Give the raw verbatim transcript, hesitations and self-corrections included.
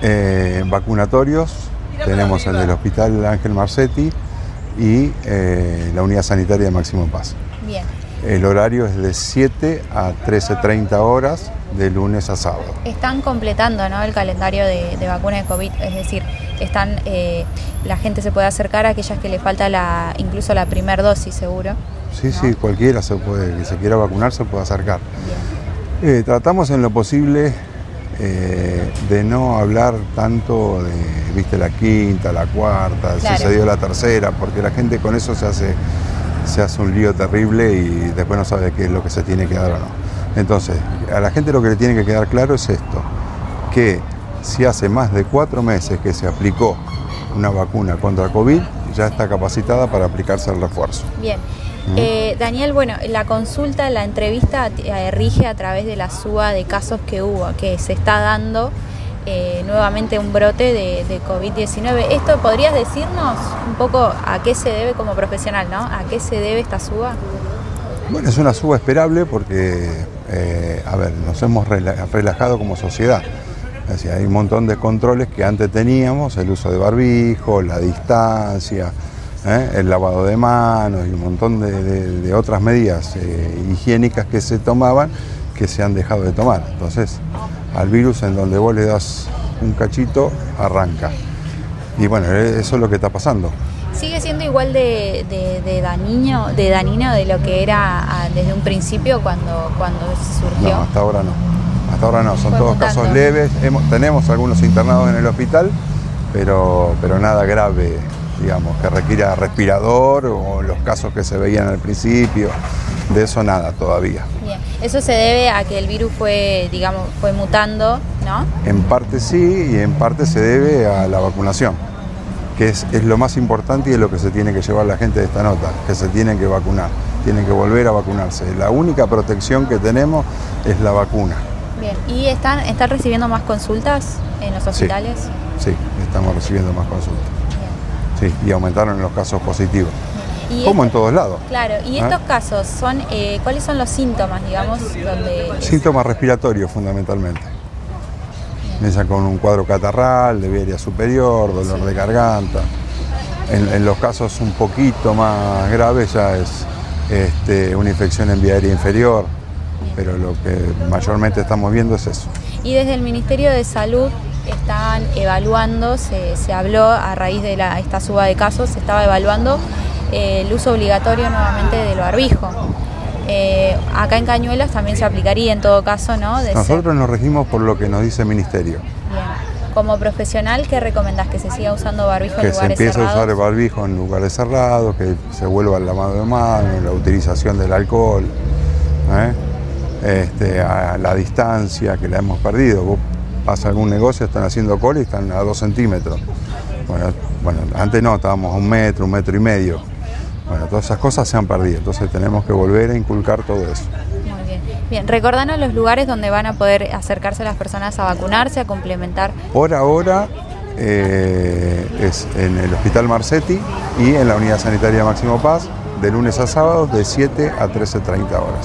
Eh, vacunatorios, tenemos el del Hospital Ángel Marcetti y eh, la Unidad Sanitaria de Máximo Paz. Bien. El horario es de siete a trece treinta horas, de lunes a sábado. Están completando, ¿no?, el calendario de, de vacuna de COVID, es decir, están, eh, la gente se puede acercar a aquellas que le falta la, incluso la primer dosis, seguro. Sí, ¿no? Sí, cualquiera se puede, que se quiera vacunar se puede acercar. Bien. Eh, tratamos en lo posible eh, de no hablar tanto de, viste, la quinta, la cuarta, claro. Si se dio la tercera, porque la gente con eso se hace, se hace un lío terrible y después no sabe qué es lo que se tiene que dar o no. Entonces, a la gente lo que le tiene que quedar claro es esto, que si hace más de cuatro meses que se aplicó una vacuna contra COVID, ya está capacitada para aplicarse el refuerzo. Bien. Eh, Daniel, bueno, la consulta, la entrevista eh, rige a través de la suba de casos que hubo, que se está dando eh, nuevamente un brote de, de COVID diecinueve. ¿Esto podrías decirnos un poco a qué se debe como profesional, ¿no? ¿A qué se debe esta suba? Bueno, es una suba esperable porque, eh, a ver, nos hemos relajado como sociedad. Es decir, hay un montón de controles que antes teníamos, el uso de barbijo, la distancia, ¿eh? el lavado de manos y un montón de, de, de otras medidas eh, higiénicas que se tomaban que se han dejado de tomar. Entonces, al virus en donde vos le das un cachito, arranca. Y bueno, eso es lo que está pasando. ¿Sigue siendo igual de, de, de, dañino, de dañino de lo que era a, desde un principio cuando, cuando surgió? No, hasta ahora no. Hasta ahora no, son Fue todos mutando. casos leves. Hemos, tenemos algunos internados en el hospital, pero, pero nada grave, digamos, que requiera respirador o los casos que se veían al principio. De eso nada todavía. Bien. Eso se debe a que el virus fue, digamos, fue mutando, ¿no? En parte sí y en parte se debe a la vacunación, que es, es lo más importante y es lo que se tiene que llevar la gente de esta nota, que se tienen que vacunar, tienen que volver a vacunarse. La única protección que tenemos es la vacuna. Bien, ¿y están, están recibiendo más consultas en los hospitales? Sí, sí, estamos recibiendo más consultas. Bien. Sí, y aumentaron los casos positivos. ¿Y como esto, en todos lados? Claro, y estos ¿Ah? casos, son, eh, ¿cuáles son los síntomas, digamos? Donde... Síntomas respiratorios, fundamentalmente. Empiezan con un cuadro catarral, de vía superior, dolor sí. de garganta. En, en los casos un poquito más graves ya es este, una infección en vía aérea inferior, pero lo que mayormente estamos viendo es eso. Y desde el Ministerio de Salud están evaluando, se, se habló a raíz de la, esta suba de casos, se estaba evaluando eh, el uso obligatorio nuevamente del barbijo. Eh, acá en Cañuelas también se aplicaría en todo caso, ¿no? De Nosotros ser... nos regimos por lo que nos dice el Ministerio. Bien. Como profesional, ¿qué recomendás? ¿Que se siga usando barbijo que en lugares cerrados? Que se empiece a usar el barbijo en lugares cerrados, que se vuelva el lavado de manos, la utilización del alcohol, ¿eh? este, a la distancia que la hemos perdido. Vos vas a algún negocio, están haciendo cola y están a dos centímetros. Bueno, bueno, antes no, estábamos a un metro, un metro y medio. Bueno, todas esas cosas se han perdido, entonces tenemos que volver a inculcar todo eso. Muy bien. Bien, recordanos los lugares donde van a poder acercarse las personas a vacunarse, a complementar. Por ahora eh, es en el Hospital Marcetti y en la Unidad Sanitaria Máximo Paz, de lunes a sábados, de siete a trece treinta horas.